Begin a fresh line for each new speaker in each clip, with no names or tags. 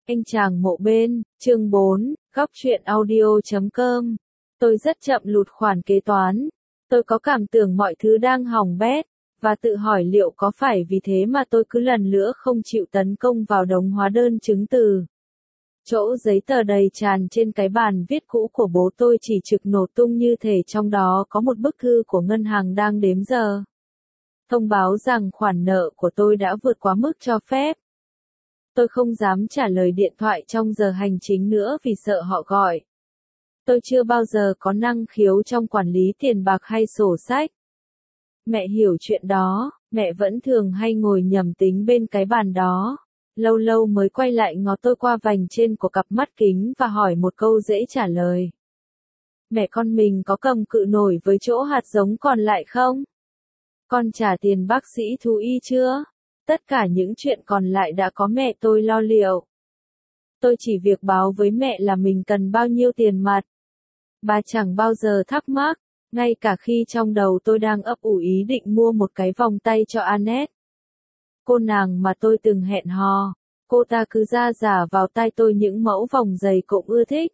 Anh chàng mộ bên, chương 4, góc truyện audio.com. Tôi rất chậm lụt khoản kế toán. Tôi có cảm tưởng mọi thứ đang hỏng bét, và tự hỏi liệu có phải vì thế mà tôi cứ lần nữa không chịu tấn công vào đống hóa đơn chứng từ. Chỗ giấy tờ đầy tràn trên cái bàn viết cũ của bố tôi chỉ trực nổ tung như thể trong đó có một bức thư của ngân hàng đang đếm giờ. Thông báo rằng khoản nợ của tôi đã vượt quá mức cho phép. Tôi không dám trả lời điện thoại trong giờ hành chính nữa vì sợ họ gọi. Tôi chưa bao giờ có năng khiếu trong quản lý tiền bạc hay sổ sách. Mẹ hiểu chuyện đó, mẹ vẫn thường hay ngồi nhẩm tính bên cái bàn đó. Lâu lâu mới quay lại ngó tôi qua vành trên của cặp mắt kính và hỏi một câu dễ trả lời. Mẹ con mình có cầm cự nổi với chỗ hạt giống còn lại không? Con trả tiền bác sĩ thú y chưa? Tất cả những chuyện còn lại đã có mẹ tôi lo liệu. Tôi chỉ việc báo với mẹ là mình cần bao nhiêu tiền mặt. Bà chẳng bao giờ thắc mắc, ngay cả khi trong đầu tôi đang ấp ủ ý định mua một cái vòng tay cho Annette. Cô nàng mà tôi từng hẹn hò, cô ta cứ giả vào tay tôi những mẫu vòng giày cộm ưa thích.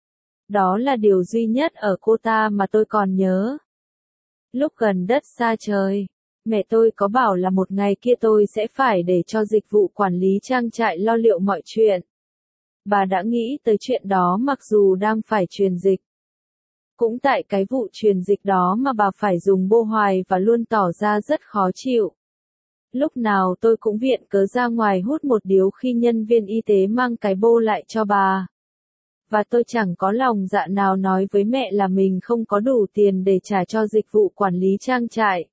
Đó là điều duy nhất ở cô ta mà tôi còn nhớ. Lúc gần đất xa trời, mẹ tôi có bảo là một ngày kia tôi sẽ phải để cho dịch vụ quản lý trang trại lo liệu mọi chuyện. Bà đã nghĩ tới chuyện đó mặc dù đang phải truyền dịch. Cũng tại cái vụ truyền dịch đó mà bà phải dùng bô hoài và luôn tỏ ra rất khó chịu. Lúc nào tôi cũng viện cớ ra ngoài hút một điếu khi nhân viên y tế mang cái bô lại cho bà. Và tôi chẳng có lòng dạ nào nói với mẹ là mình không có đủ tiền để trả cho dịch vụ quản lý trang trại.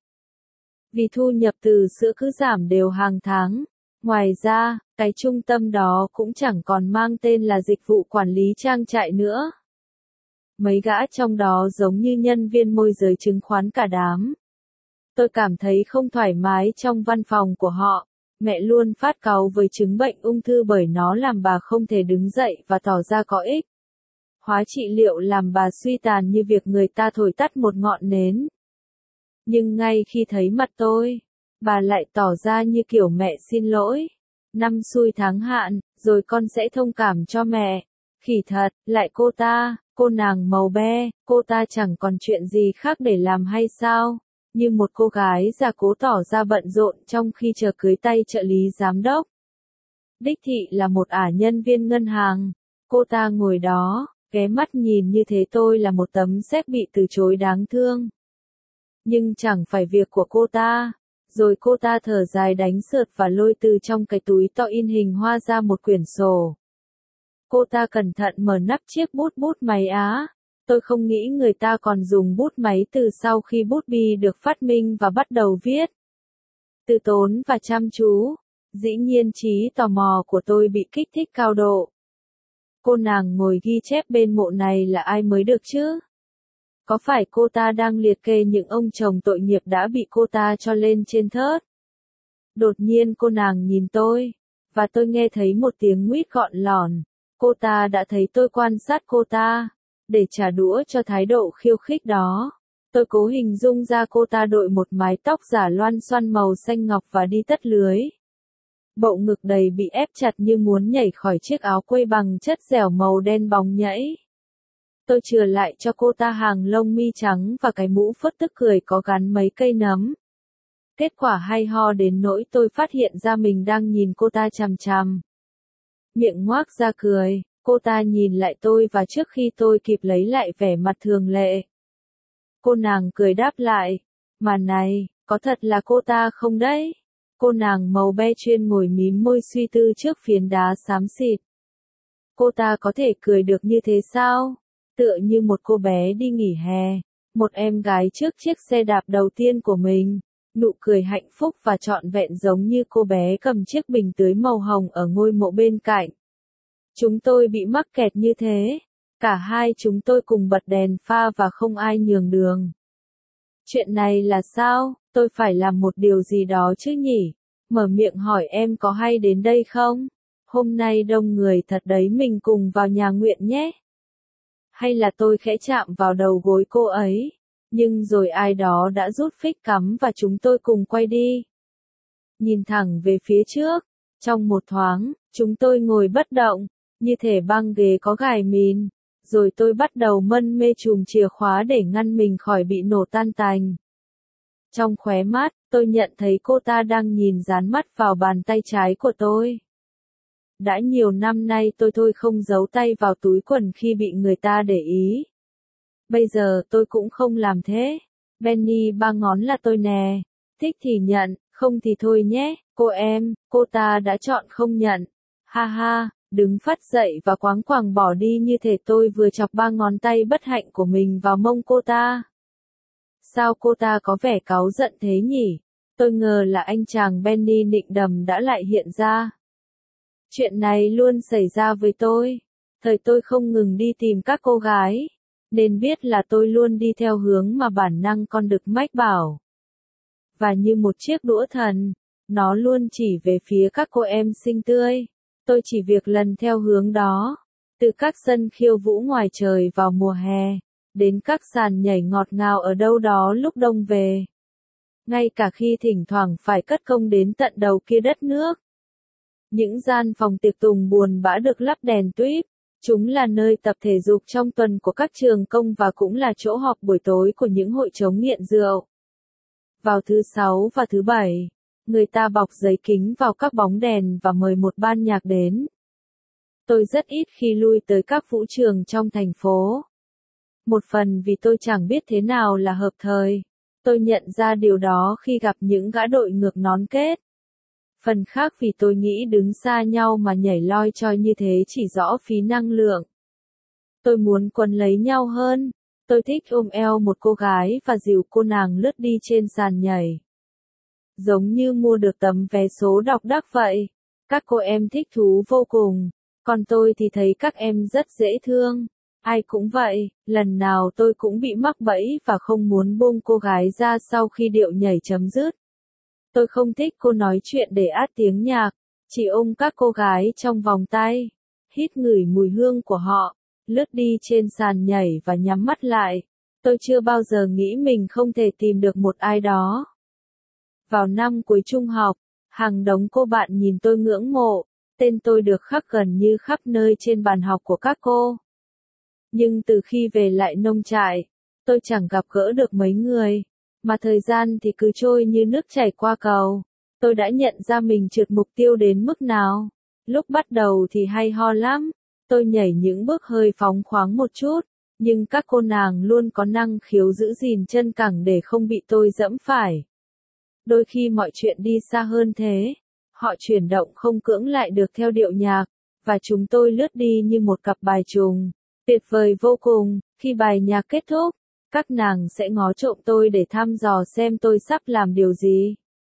Vì thu nhập từ sữa cứ giảm đều hàng tháng. Ngoài ra, cái trung tâm đó cũng chẳng còn mang tên là dịch vụ quản lý trang trại nữa. Mấy gã trong đó giống như nhân viên môi giới chứng khoán cả đám. Tôi cảm thấy không thoải mái trong văn phòng của họ. Mẹ luôn phát cáu với chứng bệnh ung thư bởi nó làm bà không thể đứng dậy và tỏ ra có ích. Hóa trị liệu làm bà suy tàn như việc người ta thổi tắt một ngọn nến. Nhưng ngay khi thấy mặt tôi, bà lại tỏ ra như kiểu mẹ xin lỗi. Năm xui tháng hạn, rồi con sẽ thông cảm cho mẹ. Khỉ thật, lại cô nàng màu be, cô ta chẳng còn chuyện gì khác để làm hay sao? Như một cô gái già cố tỏ ra bận rộn trong khi chờ cưới tay trợ lý giám đốc. Đích thị là một nhân viên ngân hàng. Cô ta ngồi đó, ghé mắt nhìn như thế tôi là một tấm séc bị từ chối đáng thương. Nhưng chẳng phải việc của cô ta. Rồi cô ta thở dài đánh sượt và lôi từ trong cái túi to in hình hoa ra một quyển sổ. Cô ta cẩn thận mở nắp chiếc bút máy á. Tôi không nghĩ người ta còn dùng bút máy từ sau khi bút bi được phát minh và bắt đầu viết. Từ tốn và chăm chú. Dĩ nhiên trí tò mò của tôi bị kích thích cao độ. Cô nàng ngồi ghi chép bên mộ này là ai mới được chứ? Có phải cô ta đang liệt kê những ông chồng tội nghiệp đã bị cô ta cho lên trên thớt? Đột nhiên cô nàng nhìn tôi, và tôi nghe thấy một tiếng nguýt gọn lỏn. Cô ta đã thấy tôi quan sát cô ta, để trả đũa cho thái độ khiêu khích đó. Tôi cố hình dung ra cô ta đội một mái tóc giả loăn xoăn màu xanh ngọc và đi tất lưới. Bộ ngực đầy bị ép chặt như muốn nhảy khỏi chiếc áo quây bằng chất dẻo màu đen bóng nhẫy. Tôi chừa lại cho cô ta hàng lông mi trắng và cái mũ phớt tức cười có gắn mấy cây nấm. Kết quả hay ho đến nỗi tôi phát hiện ra mình đang nhìn cô ta chằm chằm. Miệng ngoác ra cười, cô ta nhìn lại tôi và trước khi tôi kịp lấy lại vẻ mặt thường lệ. Cô nàng cười đáp lại, mà này, có thật là cô ta không đấy? Cô nàng màu be chuyên ngồi mím môi suy tư trước phiến đá xám xịt. Cô ta có thể cười được như thế sao? Tựa như một cô bé đi nghỉ hè, một em gái trước chiếc xe đạp đầu tiên của mình, nụ cười hạnh phúc và trọn vẹn giống như cô bé cầm chiếc bình tưới màu hồng ở ngôi mộ bên cạnh. Chúng tôi bị mắc kẹt như thế, cả hai chúng tôi cùng bật đèn pha và không ai nhường đường. Chuyện này là sao? Tôi phải làm một điều gì đó chứ nhỉ? Mở miệng hỏi em có hay đến đây không? Hôm nay đông người thật đấy, mình cùng vào nhà nguyện nhé. Hay là tôi khẽ chạm vào đầu gối cô ấy, nhưng rồi ai đó đã rút phích cắm và chúng tôi cùng quay đi. Nhìn thẳng về phía trước, Trong một thoáng, chúng tôi ngồi bất động, như thể băng ghế có gài mìn, rồi tôi bắt đầu mân mê chùm chìa khóa để ngăn mình khỏi bị nổ tan tành. Trong khóe mắt, tôi nhận thấy cô ta đang nhìn dán mắt vào bàn tay trái của tôi. Đã nhiều năm nay tôi thôi không giấu tay vào túi quần khi bị người ta để ý. Bây giờ tôi cũng không làm thế. Benny ba ngón là tôi nè. Thích thì nhận, không thì thôi nhé, cô ta đã chọn không nhận. Ha ha, đứng phắt dậy và quáng quàng bỏ đi như thể tôi vừa chọc ba ngón tay bất hạnh của mình vào mông cô ta. Sao cô ta có vẻ cáu giận thế nhỉ? Tôi ngờ là anh chàng Benny nịnh đầm đã lại hiện ra. Chuyện này luôn xảy ra với tôi. Thời tôi không ngừng đi tìm các cô gái, nên biết là tôi luôn đi theo hướng mà bản năng con đực mách bảo. Và như một chiếc đũa thần, nó luôn chỉ về phía các cô em xinh tươi. Tôi chỉ việc lần theo hướng đó, từ các sân khiêu vũ ngoài trời vào mùa hè, đến các sàn nhảy ngọt ngào ở đâu đó lúc đông về. Ngay cả khi thỉnh thoảng phải cất công đến tận đầu kia đất nước. Những gian phòng tiệc tùng buồn bã được lắp đèn tuýp. Chúng là nơi tập thể dục trong tuần của các trường công và cũng là chỗ họp buổi tối của những hội chống nghiện rượu. Vào thứ Sáu và thứ Bảy, người ta bọc giấy kính vào các bóng đèn và mời một ban nhạc đến. Tôi rất ít khi lui tới các vũ trường trong thành phố. Một phần vì tôi chẳng biết thế nào là hợp thời. Tôi nhận ra điều đó khi gặp những gã đội ngược nón kết. Phần khác vì tôi nghĩ đứng xa nhau mà nhảy loi choi như thế chỉ rõ phí năng lượng. Tôi muốn quấn lấy nhau hơn. Tôi thích ôm eo một cô gái và dìu cô nàng lướt đi trên sàn nhảy. Giống như mua được tấm vé số độc đắc vậy. Các cô em thích thú vô cùng. Còn tôi thì thấy các em rất dễ thương. Ai cũng vậy, lần nào tôi cũng bị mắc bẫy và không muốn buông cô gái ra sau khi điệu nhảy chấm dứt. Tôi không thích cô nói chuyện để át tiếng nhạc, chỉ ôm các cô gái trong vòng tay, hít ngửi mùi hương của họ, lướt đi trên sàn nhảy và nhắm mắt lại. Tôi chưa bao giờ nghĩ mình không thể tìm được một ai đó. Vào năm cuối trung học, hàng đống cô bạn nhìn tôi ngưỡng mộ, tên tôi được khắc gần như khắp nơi trên bàn học của các cô. Nhưng từ khi về lại nông trại, tôi chẳng gặp gỡ được mấy người. Mà thời gian thì cứ trôi như nước chảy qua cầu. Tôi đã nhận ra mình trượt mục tiêu đến mức nào. Lúc bắt đầu thì hay ho lắm. Tôi nhảy những bước hơi phóng khoáng một chút. Nhưng các cô nàng luôn có năng khiếu giữ gìn chân cẳng để không bị tôi dẫm phải. Đôi khi mọi chuyện đi xa hơn thế. Họ chuyển động không cưỡng lại được theo điệu nhạc. Và chúng tôi lướt đi như một cặp bài trùng. Tuyệt vời vô cùng. Khi bài nhạc kết thúc, các nàng sẽ ngó trộm tôi để thăm dò xem tôi sắp làm điều gì.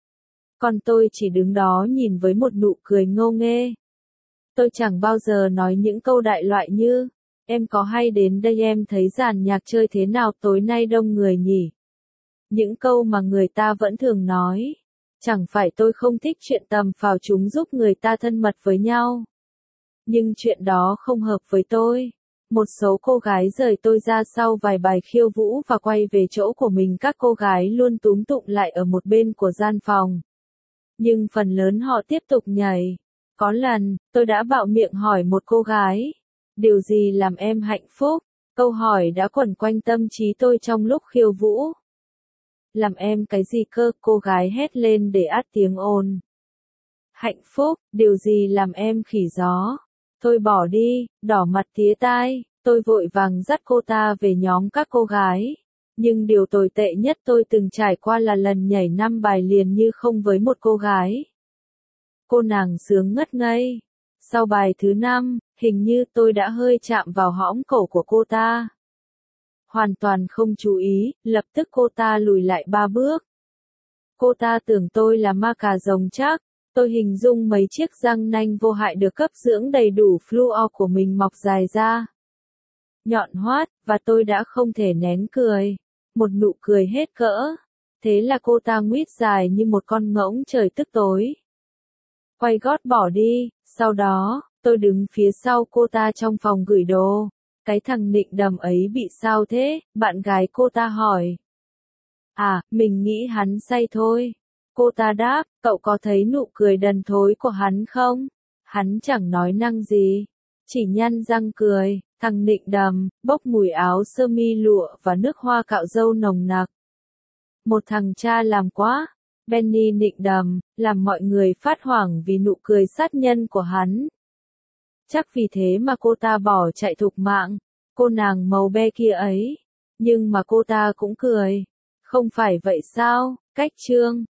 Còn tôi chỉ đứng đó nhìn với một nụ cười ngô nghê. Tôi chẳng bao giờ nói những câu đại loại như, em có hay đến đây em thấy dàn nhạc chơi thế nào tối nay đông người nhỉ? Những câu mà người ta vẫn thường nói. Chẳng phải tôi không thích chuyện tầm phào chúng giúp người ta thân mật với nhau. Nhưng chuyện đó không hợp với tôi. Một số cô gái rời tôi ra sau vài bài khiêu vũ và quay về chỗ của mình. Các cô gái luôn túm tụm lại ở một bên của gian phòng. Nhưng phần lớn họ tiếp tục nhảy. Có lần, tôi đã bạo miệng hỏi một cô gái. Điều gì làm em hạnh phúc? Câu hỏi đã quẩn quanh tâm trí tôi trong lúc khiêu vũ. Làm em cái gì cơ? Cô gái hét lên để át tiếng ồn. Hạnh phúc, điều gì làm em khỉ gió? Thôi bỏ đi, đỏ mặt tía tai, tôi vội vàng dắt cô ta về nhóm các cô gái. Nhưng điều tồi tệ nhất tôi từng trải qua là lần nhảy 5 bài liền như không với một cô gái. Cô nàng sướng ngất ngây. Sau bài thứ 5, hình như tôi đã hơi chạm vào hõm cổ của cô ta. Hoàn toàn không chú ý, lập tức cô ta lùi lại 3 bước. Cô ta tưởng tôi là ma cà rồng chắc. Tôi hình dung mấy chiếc răng nanh vô hại được cấp dưỡng đầy đủ fluor của mình mọc dài ra. Nhọn hoắt, và tôi đã không thể nén cười. Một nụ cười hết cỡ. Thế là cô ta nguyết dài như một con ngỗng trời tức tối. Quay gót bỏ đi, sau đó, tôi đứng phía sau cô ta trong phòng gửi đồ. Cái thằng nịnh đầm ấy bị sao thế? Bạn gái cô ta hỏi. À, mình nghĩ hắn say thôi. Cô ta đáp, cậu có thấy nụ cười đần thối của hắn không? Hắn chẳng nói năng gì, chỉ nhăn răng cười. Thằng Nịnh Đầm, bốc mùi áo sơ mi lụa và nước hoa cạo râu nồng nặc. Một thằng cha làm quá. Benny Nịnh Đầm, làm mọi người phát hoảng vì nụ cười sát nhân của hắn. Chắc vì thế mà cô ta bỏ chạy thục mạng, cô nàng màu be kia ấy. Nhưng mà cô ta cũng cười. Không phải vậy sao? Cách chương